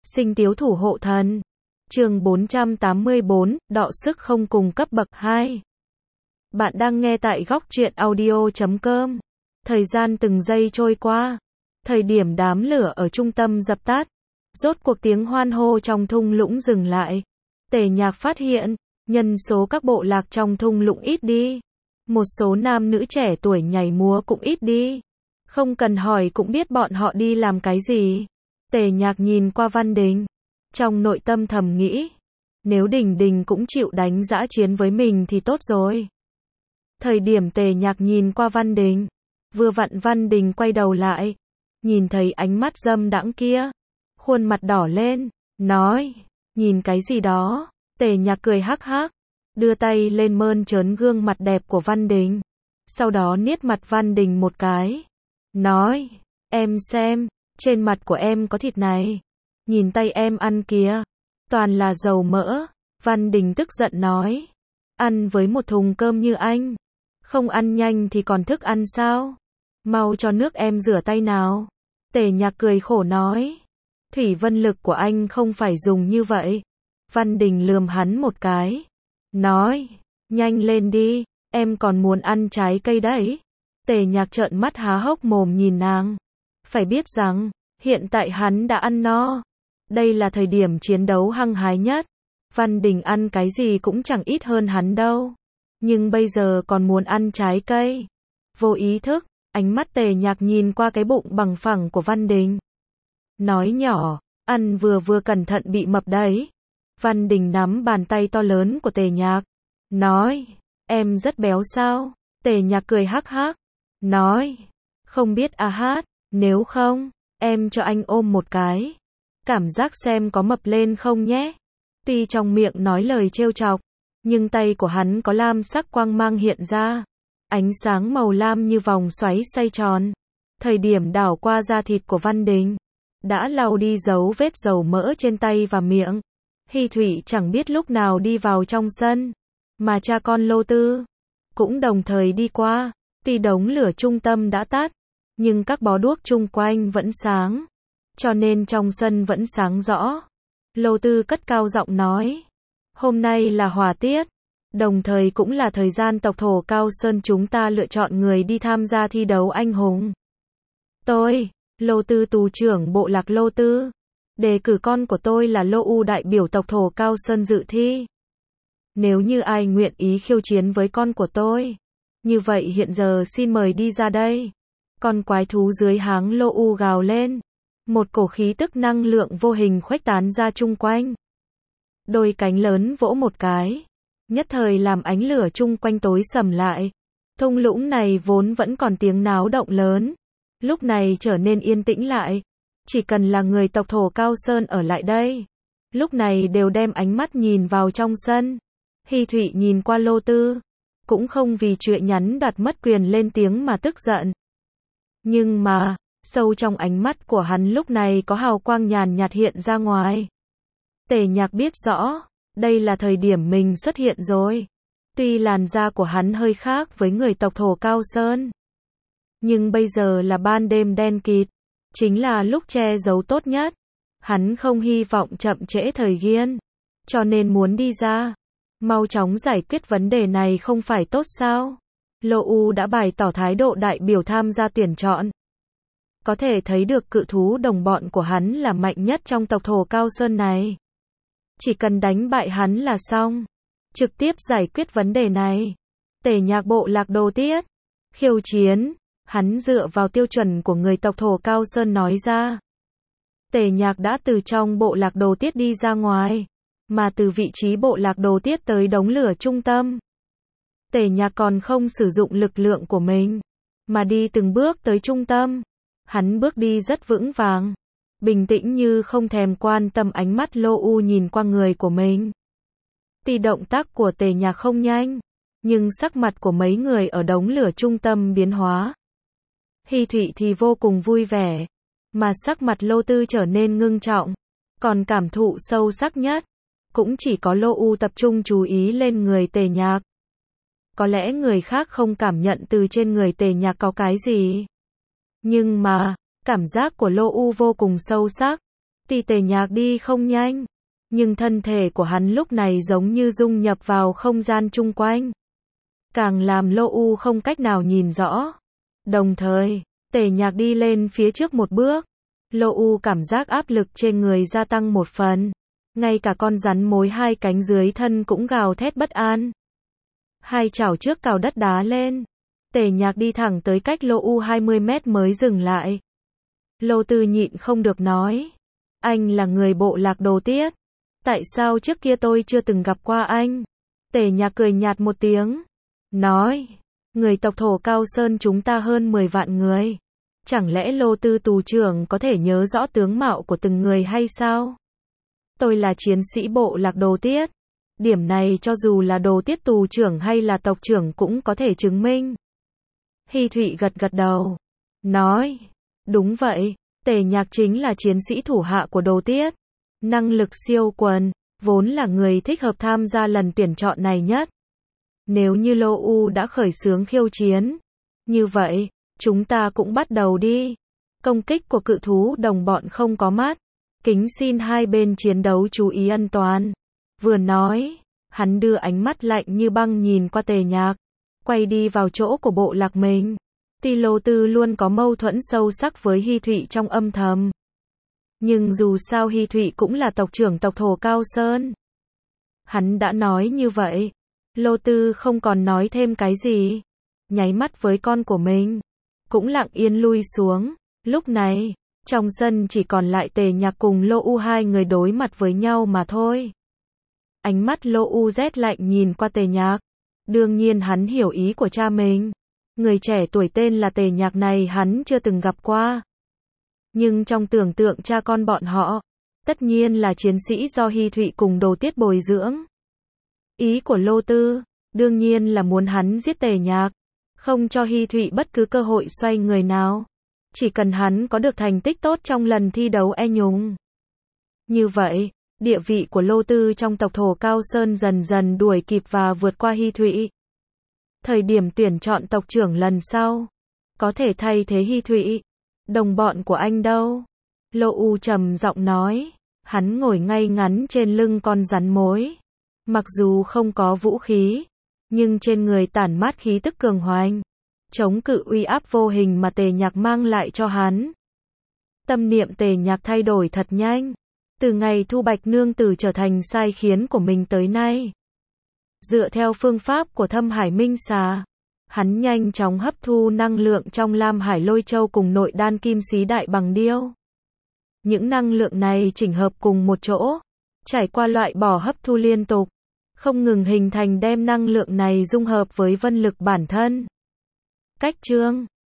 Sinh tiếu thủ hộ thần. Chương 484, đọ sức không cùng cấp bậc 2. Bạn đang nghe tại góc truyện audio.com. Thời gian từng giây trôi qua. Thời điểm đám lửa ở trung tâm dập tắt. Rốt cuộc tiếng hoan hô trong thung lũng dừng lại. Tề Nhạc phát hiện, nhân số các bộ lạc trong thung lũng ít đi. Một số nam nữ trẻ tuổi nhảy múa cũng ít đi. Không cần hỏi cũng biết bọn họ đi làm cái gì. Tề Nhạc nhìn qua Văn Đình. Trong nội tâm thầm nghĩ, nếu Đình Đình cũng chịu đánh dã chiến với mình thì tốt rồi. Thời điểm Tề Nhạc nhìn qua Văn Đình, vừa vặn Văn Đình quay đầu lại, nhìn thấy ánh mắt dâm đãng kia, khuôn mặt đỏ lên, nói, nhìn cái gì đó. Tề Nhạc cười hắc hắc, đưa tay lên mơn trớn gương mặt đẹp của Văn Đình, sau đó niết mặt Văn Đình một cái, nói, em xem, trên mặt của em có thịt này. Nhìn tay em ăn kìa, toàn là dầu mỡ. Văn Đình tức giận nói, ăn với một thùng cơm như anh, không ăn nhanh thì còn thức ăn sao? Mau cho nước em rửa tay nào. Tề Nhạc cười khổ nói, thủy vân lực của anh không phải dùng như vậy. Văn Đình lườm hắn một cái, nói, nhanh lên đi, em còn muốn ăn trái cây đấy. Tề Nhạc trợn mắt há hốc mồm nhìn nàng. Phải biết rằng, hiện tại hắn đã ăn no. Đây là thời điểm chiến đấu hăng hái nhất. Văn Đình ăn cái gì cũng chẳng ít hơn hắn đâu. Nhưng bây giờ còn muốn ăn trái cây. Vô ý thức, ánh mắt Tề Nhạc nhìn qua cái bụng bằng phẳng của Văn Đình. Nói nhỏ, ăn vừa vừa cẩn thận bị mập đấy. Văn Đình nắm bàn tay to lớn của Tề Nhạc. Nói, em rất béo sao? Tề Nhạc cười hắc hắc. Nói, không biết à hát, nếu không, em cho anh ôm một cái. Cảm giác xem có mập lên không nhé. Tuy trong miệng nói lời trêu chọc, nhưng tay của hắn có lam sắc quang mang hiện ra. Ánh sáng màu lam như vòng xoáy xoay tròn. Thời điểm đảo qua da thịt của Văn Đình, đã lau đi dấu vết dầu mỡ trên tay và miệng. Hy Thụy chẳng biết lúc nào đi vào trong sân, mà cha con Lô Tư cũng đồng thời đi qua. Tuy đống lửa trung tâm đã tắt, nhưng các bó đuốc chung quanh vẫn sáng, cho nên trong sân vẫn sáng rõ. Lô Tư cất cao giọng nói, hôm nay là hòa tiết, đồng thời cũng là thời gian tộc thổ Cao Sơn chúng ta lựa chọn người đi tham gia thi đấu anh hùng. Tôi, Lô Tư tù trưởng bộ lạc Lô Tư, đề cử con của tôi là Lô U đại biểu tộc thổ Cao Sơn dự thi. Nếu như ai nguyện ý khiêu chiến với con của tôi, như vậy hiện giờ xin mời đi ra đây. Con quái thú dưới háng Lô U gào lên. Một cổ khí tức năng lượng vô hình khuếch tán ra chung quanh. Đôi cánh lớn vỗ một cái, nhất thời làm ánh lửa chung quanh tối sầm lại. Thung lũng này vốn vẫn còn tiếng náo động lớn, lúc này trở nên yên tĩnh lại. Chỉ cần là người tộc thổ Cao Sơn ở lại đây, lúc này đều đem ánh mắt nhìn vào trong sân. Hy Thụy nhìn qua Lô Tư, cũng không vì chuyện nhắn đoạt mất quyền lên tiếng mà tức giận. Nhưng mà, sâu trong ánh mắt của hắn lúc này có hào quang nhàn nhạt hiện ra ngoài. Tề Nhạc biết rõ, đây là thời điểm mình xuất hiện rồi. Tuy làn da của hắn hơi khác với người tộc thổ Cao Sơn, nhưng bây giờ là ban đêm đen kịt, chính là lúc che giấu tốt nhất. Hắn không hy vọng chậm trễ thời gian, cho nên muốn đi ra, mau chóng giải quyết vấn đề này không phải tốt sao? Lô U đã bày tỏ thái độ đại biểu tham gia tuyển chọn. Có thể thấy được cự thú đồng bọn của hắn là mạnh nhất trong tộc thổ Cao Sơn này. Chỉ cần đánh bại hắn là xong. Trực tiếp giải quyết vấn đề này. Tề Nhạc bộ lạc Đồ Tiết. Khiêu chiến. Hắn dựa vào tiêu chuẩn của người tộc thổ Cao Sơn nói ra. Tề Nhạc đã từ trong bộ lạc Đồ Tiết đi ra ngoài. Mà từ vị trí bộ lạc Đồ Tiết tới đống lửa trung tâm. Tề Nhạc còn không sử dụng lực lượng của mình, mà đi từng bước tới trung tâm. Hắn bước đi rất vững vàng, bình tĩnh như không thèm quan tâm ánh mắt Lô U nhìn qua người của mình. Tuy động tác của Tề Nhạc không nhanh, nhưng sắc mặt của mấy người ở đống lửa trung tâm biến hóa. Hy Thụy thì vô cùng vui vẻ, mà sắc mặt Lô Tư trở nên ngưng trọng. Còn cảm thụ sâu sắc nhất, cũng chỉ có Lô U tập trung chú ý lên người Tề Nhạc. Có lẽ người khác không cảm nhận từ trên người Tề Nhạc có cái gì. Nhưng mà, cảm giác của Lô U vô cùng sâu sắc. Tuy Tề Nhạc đi không nhanh, nhưng thân thể của hắn lúc này giống như dung nhập vào không gian chung quanh, càng làm Lô U không cách nào nhìn rõ. Đồng thời, Tề Nhạc đi lên phía trước một bước, Lô U cảm giác áp lực trên người gia tăng một phần, ngay cả con rắn mối hai cánh dưới thân cũng gào thét bất an. Hai chảo trước cào đất đá lên, Tề Nhạc đi thẳng tới cách Lô U 20 mét mới dừng lại. Lô Tư nhịn không được nói, anh là người bộ lạc Đồ Tiết, tại sao trước kia tôi chưa từng gặp qua anh? Tề Nhạc cười nhạt một tiếng, nói, người tộc thổ Cao Sơn chúng ta hơn 10 vạn người, chẳng lẽ Lô Tư tù trưởng có thể nhớ rõ tướng mạo của từng người hay sao? Tôi là chiến sĩ bộ lạc Đồ Tiết, điểm này cho dù là Đồ Tiết tù trưởng hay là tộc trưởng cũng có thể chứng minh. Hy Thụy gật gật đầu, nói, đúng vậy, Tề Nhạc chính là chiến sĩ thủ hạ của Đồ Tiết, năng lực siêu quần, vốn là người thích hợp tham gia lần tuyển chọn này nhất. Nếu như Lô U đã khởi xướng khiêu chiến, như vậy, chúng ta cũng bắt đầu đi. Công kích của cự thú đồng bọn không có mắt, kính xin hai bên chiến đấu chú ý an toàn. Vừa nói, hắn đưa ánh mắt lạnh như băng nhìn qua Tề Nhạc, quay đi vào chỗ của bộ lạc mình. Tuy Lô Tư luôn có mâu thuẫn sâu sắc với Hy Thụy trong âm thầm, nhưng dù sao Hy Thụy cũng là tộc trưởng tộc thổ Cao Sơn. Hắn đã nói như vậy, Lô Tư không còn nói thêm cái gì, nháy mắt với con của mình, cũng lặng yên lui xuống. Lúc này, trong sân chỉ còn lại Tề Nhạc cùng Lô U hai người đối mặt với nhau mà thôi. Ánh mắt Lô U rét lạnh nhìn qua Tề Nhạc, đương nhiên hắn hiểu ý của cha mình. Người trẻ tuổi tên là Tề Nhạc này hắn chưa từng gặp qua. Nhưng trong tưởng tượng cha con bọn họ, tất nhiên là chiến sĩ do Hy Thụy cùng Đồ Tiết bồi dưỡng. Ý của Lô Tư, đương nhiên là muốn hắn giết Tề Nhạc, không cho Hy Thụy bất cứ cơ hội xoay người nào. Chỉ cần hắn có được thành tích tốt trong lần thi đấu e nhùng. Như vậy, địa vị của Lô Tư trong tộc thổ Cao Sơn dần dần đuổi kịp và vượt qua Hy Thụy. Thời điểm tuyển chọn tộc trưởng lần sau, có thể thay thế Hy Thụy. Đồng bọn của anh đâu? Lô U trầm giọng nói, hắn ngồi ngay ngắn trên lưng con rắn mối. Mặc dù không có vũ khí, nhưng trên người tản mát khí tức cường hoành, chống cự uy áp vô hình mà Tề Nhạc mang lại cho hắn. Tâm niệm Tề Nhạc thay đổi thật nhanh, từ ngày Thu Bạch nương tử trở thành sai khiến của mình tới nay. Dựa theo phương pháp của Thâm Hải Minh Xà, hắn nhanh chóng hấp thu năng lượng trong Lam Hải Lôi Châu cùng nội đan Kim Xí Đại Bằng Điêu. Những năng lượng này chỉnh hợp cùng một chỗ, trải qua loại bỏ hấp thu liên tục, không ngừng hình thành đem năng lượng này dung hợp với vân lực bản thân. Cách chương